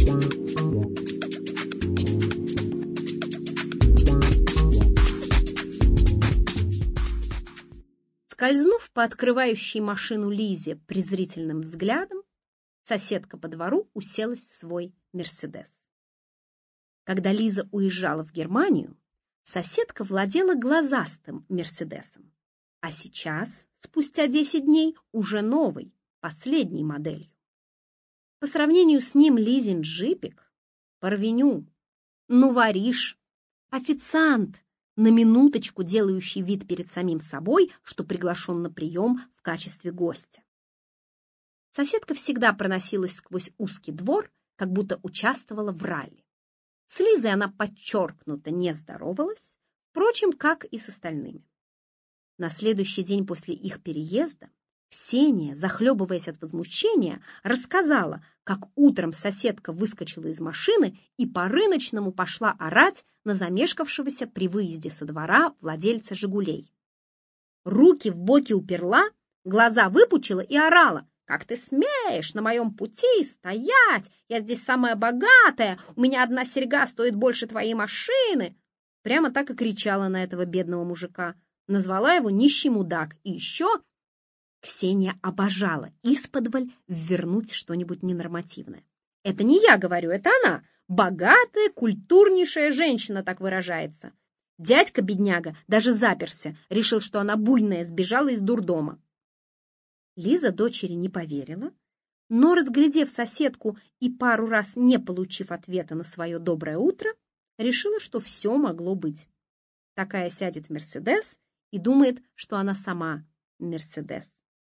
Скользнув по открывающей машину Лизе презрительным взглядом, соседка по двору уселась в свой «Мерседес». Когда Лиза уезжала в Германию, соседка владела глазастым «Мерседесом», а сейчас, спустя 10 дней, уже новой, последней моделью. По сравнению с ним Лизин джипик — парвеню, ну воришь, официант, на минуточку делающий вид перед самим собой, что приглашен на прием в качестве гостя. Соседка всегда проносилась сквозь узкий двор, как будто участвовала в ралли. С Лизой она подчеркнуто не здоровалась, впрочем, как и с остальными. На следующий день после их переезда Ксения, захлебываясь от возмущения, рассказала, как утром соседка выскочила из машины и по-рыночному пошла орать на замешкавшегося при выезде со двора владельца «Жигулей». Руки в боки уперла, глаза выпучила и орала: «Как ты смеешь на моем пути стоять? Я здесь самая богатая, у меня одна серьга стоит больше твоей машины!» Прямо так и кричала на этого бедного мужика, назвала его нищий мудак и еще... Ксения обожала исподволь ввернуть что-нибудь ненормативное. Это не я говорю, это она, богатая, культурнейшая женщина, так выражается. Дядька-бедняга даже заперся, решил, что она буйная, сбежала из дурдома. Лиза дочери не поверила, но, разглядев соседку и пару раз не получив ответа на свое доброе утро, решила, что все могло быть. Такая сядет в «Мерседес» и думает, что она сама «Мерседес».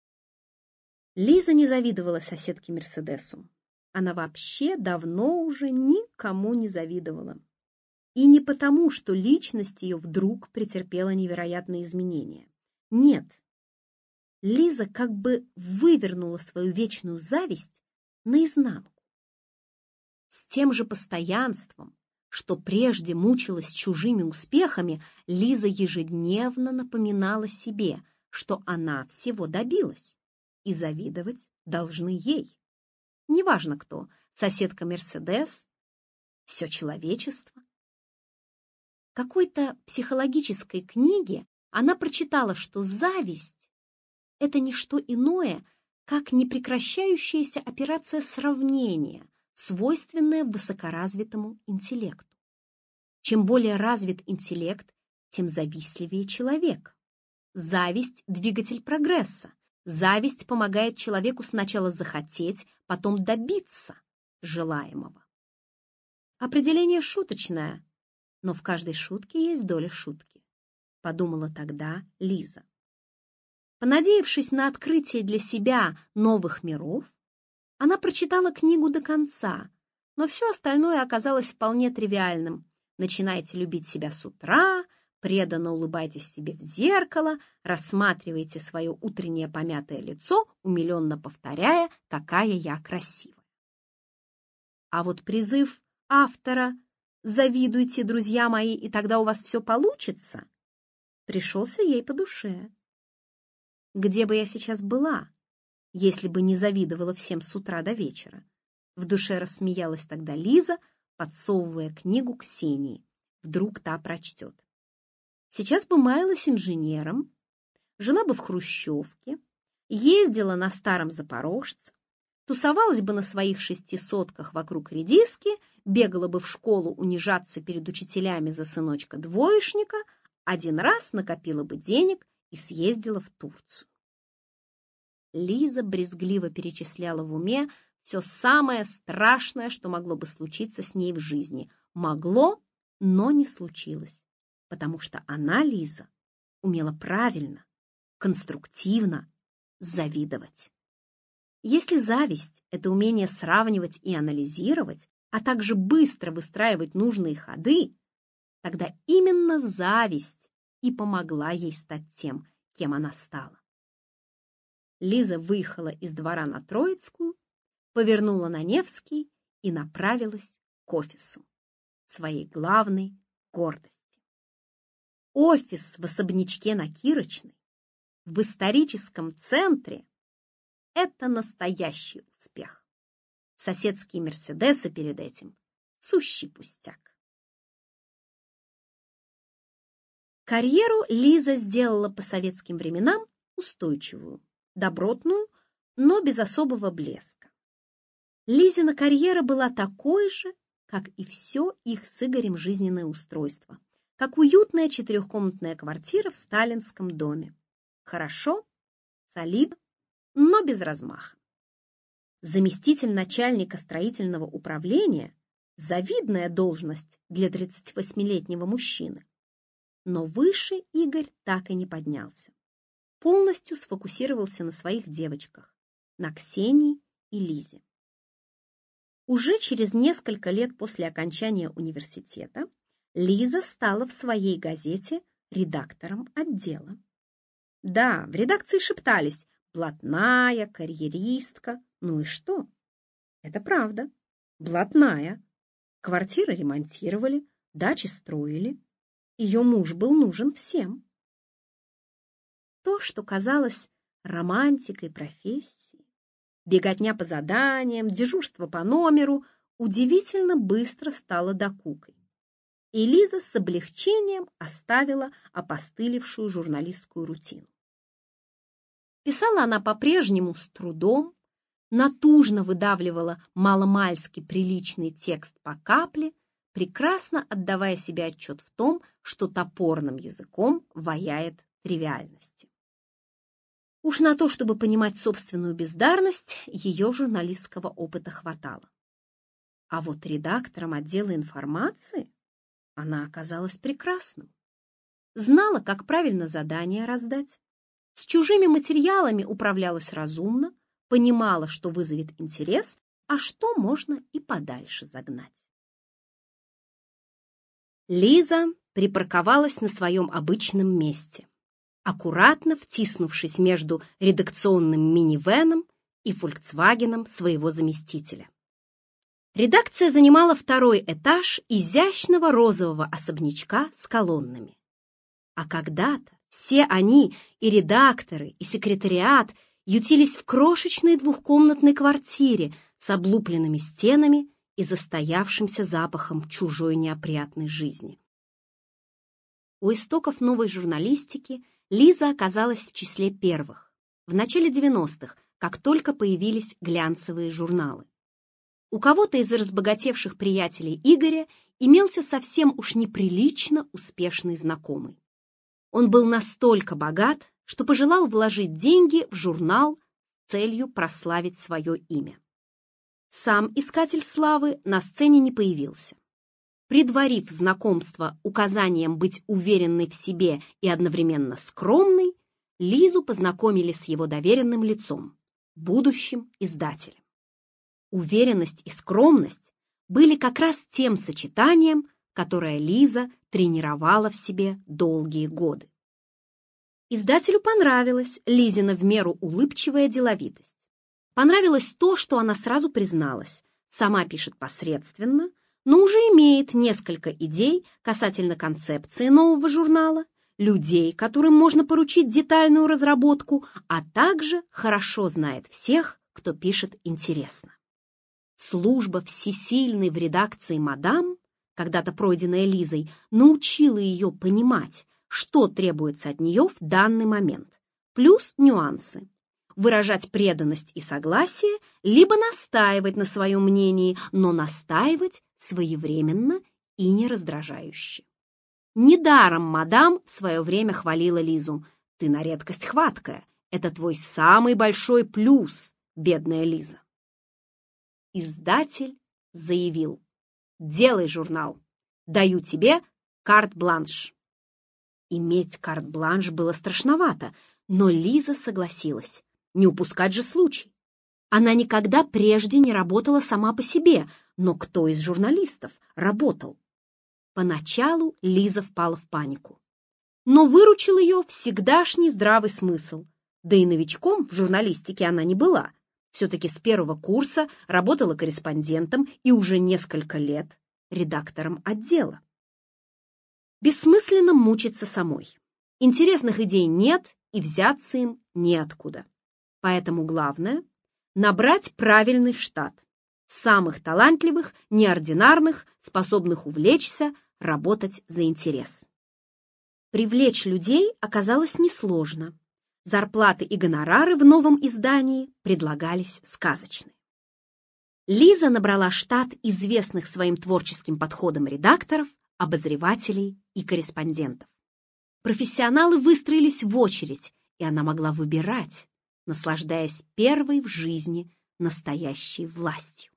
Лиза не завидовала соседке Мерседесу. Она вообще давно уже никому не завидовала. И не потому, что личность ее вдруг претерпела невероятные изменения. Нет. Лиза как бы вывернула свою вечную зависть наизнанку. С тем же постоянством, что прежде мучилась чужими успехами, Лиза ежедневно напоминала себе, что она всего добилась. И завидовать должны ей. Неважно кто, соседка Мерседес, все человечество. В какой-то психологической книге она прочитала, что зависть — это не что иное, как непрекращающаяся операция сравнения, свойственная высокоразвитому интеллекту. Чем более развит интеллект, тем завистливее человек. Зависть — двигатель прогресса. Зависть помогает человеку сначала захотеть, потом добиться желаемого. Определение шуточное, но в каждой шутке есть доля шутки, подумала тогда Лиза. Понадеявшись на открытие для себя новых миров, она прочитала книгу до конца, но все остальное оказалось вполне тривиальным. Начинайте любить себя с утра, преданно улыбайтесь себе в зеркало, рассматривайте свое утреннее помятое лицо, умиленно повторяя, какая я красивая. А вот призыв автора «Завидуйте, друзья мои, и тогда у вас все получится» пришелся ей по душе. Где бы я сейчас была, если бы не завидовала всем с утра до вечера? В душе рассмеялась тогда Лиза, подсовывая книгу Ксении. Вдруг та прочтет. Сейчас бы маялась инженером, жила бы в хрущевке, ездила на старом запорожце, тусовалась бы на своих 600-ках вокруг редиски, бегала бы в школу унижаться перед учителями за сыночка-двоечника, один раз накопила бы денег и съездила в Турцию. Лиза брезгливо перечисляла в уме все самое страшное, что могло бы случиться с ней в жизни. Могло, но не случилось. Потому что она, Лиза, умела правильно, конструктивно завидовать. Если зависть — это умение сравнивать и анализировать, а также быстро выстраивать нужные ходы, тогда именно зависть и помогла ей стать тем, кем она стала. Лиза выехала из двора на Троицкую, повернула на Невский и направилась к офису, своей главной гордости. Офис в особнячке на Кирочной, в историческом центре — это настоящий успех. Соседские «Мерседесы» перед этим – сущий пустяк. Карьеру Лиза сделала по советским временам устойчивую, добротную, но без особого блеска. Лизина карьера была такой же, как и все их с Игорем жизненное устройство, как уютная 4-комнатная квартира в сталинском доме. Хорошо, солидно, но без размаха. Заместитель начальника строительного управления – завидная должность для 38-летнего мужчины. Но выше Игорь так и не поднялся. Полностью сфокусировался на своих девочках, на Ксении и Лизе. Уже через несколько лет после окончания университета Лиза стала в своей газете редактором отдела. Да, в редакции шептались: блатная, карьеристка. Ну и что? Это правда. Блатная. Квартиры ремонтировали, дачи строили. Ее муж был нужен всем. То, что казалось романтикой профессии, беготня по заданиям, дежурство по номеру, удивительно быстро стало докукой. И Лиза с облегчением оставила опостылевшую журналистскую рутину. Писала она по-прежнему с трудом, натужно выдавливала маломальски приличный текст по капле, прекрасно отдавая себе отчет в том, что топорным языком ваяет тривиальности. Уж на то, чтобы понимать собственную бездарность, ее журналистского опыта хватало. А вот редактором отдела информации она оказалась прекрасным. Знала, как правильно задания раздать, с чужими материалами управлялась разумно, понимала, что вызовет интерес, а что можно и подальше загнать. Лиза припарковалась на своем обычном месте, аккуратно втиснувшись между редакционным минивэном и «Фольксвагеном» своего заместителя. Редакция занимала 2-й этаж изящного розового особнячка с колоннами. А когда-то все они, и редакторы, и секретариат, ютились в крошечной 2-комнатной квартире с облупленными стенами и застоявшимся запахом чужой неопрятной жизни. У истоков новой журналистики Лиза оказалась в числе первых, в начале 90-х, как только появились глянцевые журналы. У кого-то из разбогатевших приятелей Игоря имелся совсем уж неприлично успешный знакомый. Он был настолько богат, что пожелал вложить деньги в журнал с целью прославить свое имя. Сам искатель славы на сцене не появился. Предварив знакомство указанием быть уверенной в себе и одновременно скромной, Лизу познакомили с его доверенным лицом, будущим издателем. Уверенность и скромность были как раз тем сочетанием, которое Лиза тренировала в себе долгие годы. Издателю понравилась Лизина в меру улыбчивая деловитость. Понравилось то, что она сразу призналась. Сама пишет посредственно, но уже имеет несколько идей касательно концепции нового журнала, людей, которым можно поручить детальную разработку, а также хорошо знает всех, кто пишет интересно. Служба всесильной в редакции «Мадам», когда-то пройденная Лизой, научила ее понимать, что требуется от нее в данный момент, плюс нюансы. Выражать преданность и согласие, либо настаивать на своем мнении, но настаивать своевременно и не раздражающе. Недаром «Мадам» в свое время хвалила Лизу. «Ты на редкость хваткая. Это твой самый большой плюс, бедная Лиза». Издатель заявил: «Делай журнал. Даю тебе карт-бланш». Иметь карт-бланш было страшновато, но Лиза согласилась. Не упускать же случай. Она никогда прежде не работала сама по себе, но кто из журналистов работал? Поначалу Лиза впала в панику. Но выручил ее всегдашний здравый смысл. Да и новичком в журналистике она не была. Все-таки с 1-го курса работала корреспондентом и уже несколько лет редактором отдела. Бессмысленно мучиться самой. Интересных идей нет, и взяться им неоткуда. Поэтому главное — набрать правильный штат, самых талантливых, неординарных, способных увлечься, работать за интерес. Привлечь людей оказалось несложно. Зарплаты и гонорары в новом издании предлагались сказочные. Лиза набрала штат известных своим творческим подходом редакторов, обозревателей и корреспондентов. Профессионалы выстроились в очередь, и она могла выбирать, наслаждаясь первой в жизни настоящей властью.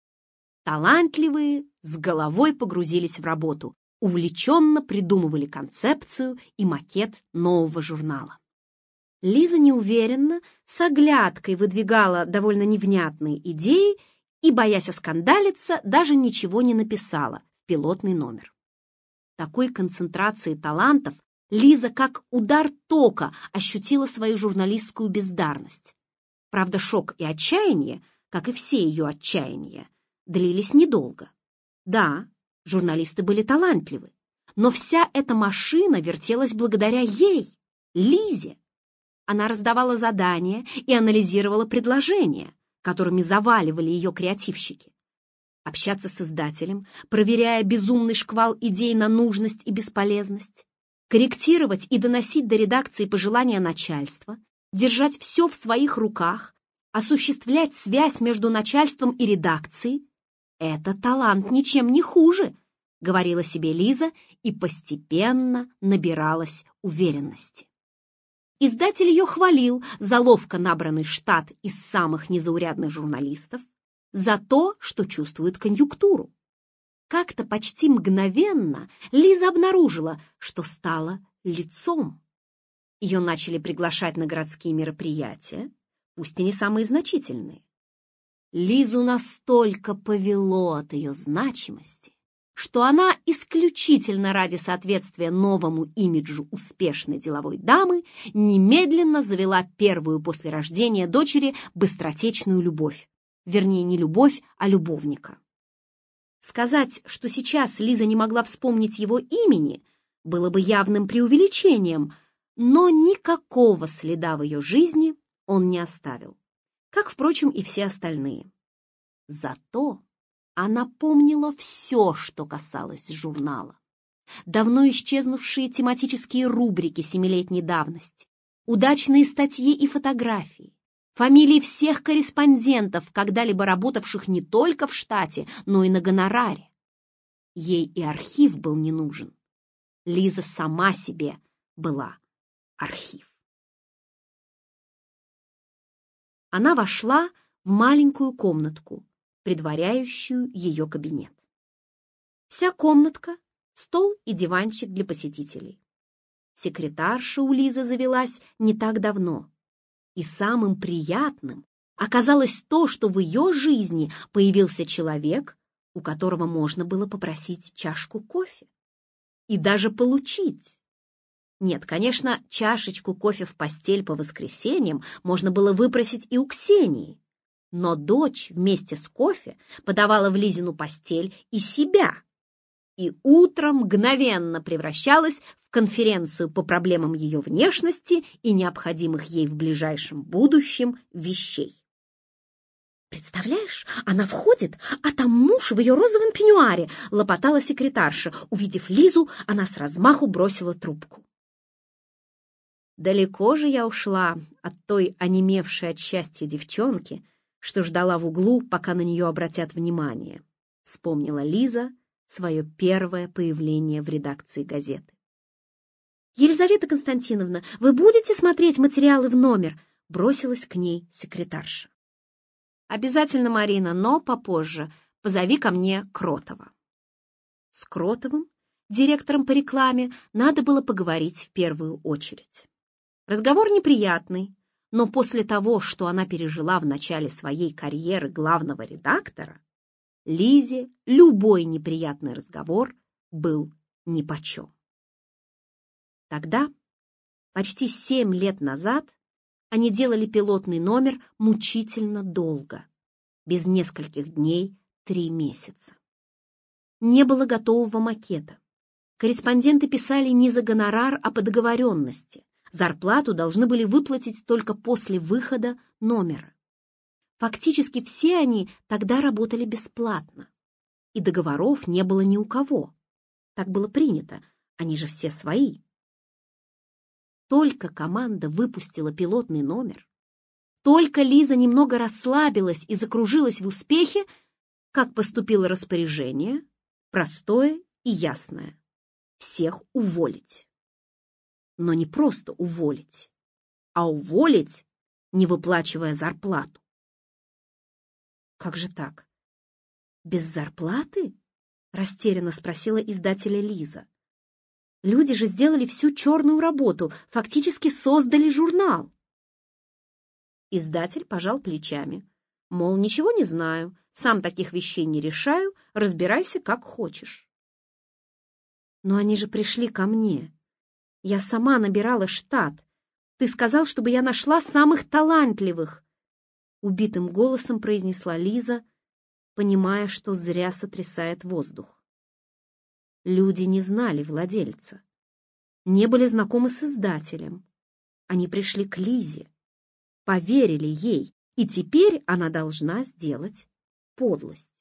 Талантливые с головой погрузились в работу, увлеченно придумывали концепцию и макет нового журнала. Лиза неуверенно, с оглядкой выдвигала довольно невнятные идеи и, боясь оскандалиться, даже ничего не написала в пилотный номер. Такой концентрации талантов Лиза как удар тока ощутила свою журналистскую бездарность. Правда, шок и отчаяние, как и все ее отчаяния, длились недолго. Да, журналисты были талантливы, но вся эта машина вертелась благодаря ей, Лизе. Она раздавала задания и анализировала предложения, которыми заваливали ее креативщики. Общаться с издателем, проверяя безумный шквал идей на нужность и бесполезность, корректировать и доносить до редакции пожелания начальства, держать все в своих руках, осуществлять связь между начальством и редакцией — это талант ничем не хуже, говорила себе Лиза и постепенно набиралась уверенности. Издатель ее хвалил за ловко набранный штат из самых незаурядных журналистов, за то, что чувствует конъюнктуру. Как-то почти мгновенно Лиза обнаружила, что стала лицом. Ее начали приглашать на городские мероприятия, пусть и не самые значительные. Лизу настолько повело от ее значимости, что она исключительно ради соответствия новому имиджу успешной деловой дамы немедленно завела первую после рождения дочери быстротечную любовь. Вернее, не любовь, а любовника. Сказать, что сейчас Лиза не могла вспомнить его имени, было бы явным преувеличением, но никакого следа в ее жизни он не оставил, как, впрочем, и все остальные. Зато она помнила все, что касалось журнала. Давно исчезнувшие тематические рубрики семилетней давности, удачные статьи и фотографии, фамилии всех корреспондентов, когда-либо работавших не только в штате, но и на гонораре. Ей и архив был не нужен. Лиза сама себе была архив. Она вошла в маленькую комнатку, предваряющую ее кабинет. Вся комнатка — стол и диванчик для посетителей. Секретарша у Лизы завелась не так давно. И самым приятным оказалось то, что в ее жизни появился человек, у которого можно было попросить чашку кофе. И даже получить. Нет, конечно, чашечку кофе в постель по воскресеньям можно было выпросить и у Ксении. Но дочь вместе с кофе подавала в Лизину постель и себя. И утром мгновенно превращалась в конференцию по проблемам ее внешности и необходимых ей в ближайшем будущем вещей. «Представляешь, она входит, а там муж в ее розовом пеньюаре», — лопотала секретарша. Увидев Лизу, она с размаху бросила трубку. Далеко же я ушла от той онемевшей от счастья девчонки, что ждала в углу, пока на нее обратят внимание, вспомнила Лиза свое первое появление в редакции газеты. «Елизавета Константиновна, вы будете смотреть материалы в номер?» — бросилась к ней секретарша. «Обязательно, Марина, но попозже. Позови ко мне Кротова». С Кротовым, директором по рекламе, надо было поговорить в первую очередь. Разговор неприятный, но после того, что она пережила в начале своей карьеры главного редактора, Лизе любой неприятный разговор был нипочем. Тогда, почти 7 лет назад, они делали пилотный номер мучительно долго, без нескольких дней 3 месяца. Не было готового макета. Корреспонденты писали не за гонорар, а по договоренности. Зарплату должны были выплатить только после выхода номера. Фактически все они тогда работали бесплатно, и договоров не было ни у кого. Так было принято, они же все свои. Только команда выпустила пилотный номер, только Лиза немного расслабилась и закружилась в успехе, как поступило распоряжение, простое и ясное: всех уволить. Но не просто уволить, а уволить, не выплачивая зарплату. Как же так? Без зарплаты? Растерянно спросила издателя Лиза. Люди же сделали всю черную работу, фактически создали журнал. Издатель пожал плечами. Мол, ничего не знаю, сам таких вещей не решаю, разбирайся как хочешь. Но они же пришли ко мне. Я сама набирала штат. Ты сказал, чтобы я нашла самых талантливых. Убитым голосом произнесла Лиза, понимая, что зря сотрясает воздух. Люди не знали владельца, не были знакомы с издателем. Они пришли к Лизе, поверили ей, и теперь она должна сделать подлость.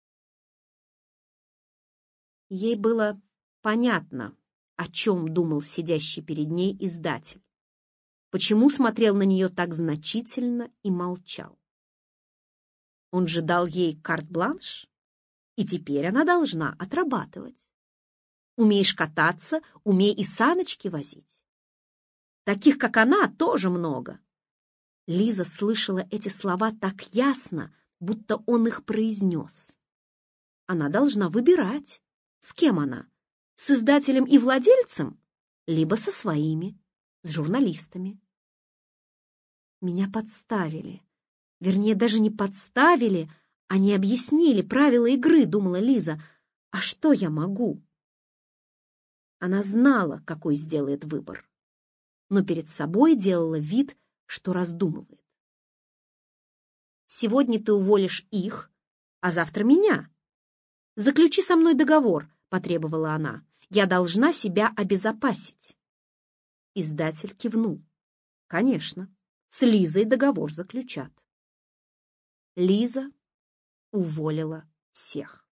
Ей было понятно, о чем думал сидящий перед ней издатель, почему смотрел на нее так значительно и молчал. Он же дал ей карт-бланш, и теперь она должна отрабатывать. Умеешь кататься, умей и саночки возить. Таких, как она, тоже много. Лиза слышала эти слова так ясно, будто он их произнес. Она должна выбирать, с кем она, с издателем и владельцем, либо со своими, с журналистами. Меня подставили. Вернее, даже не подставили, а не объяснили правила игры, думала Лиза. А что я могу? Она знала, какой сделает выбор, но перед собой делала вид, что раздумывает. Сегодня ты уволишь их, а завтра меня. Заключи со мной договор, потребовала она. Я должна себя обезопасить. Издатель кивнул. Конечно, с Лизой договор заключат. Лиза уволила всех.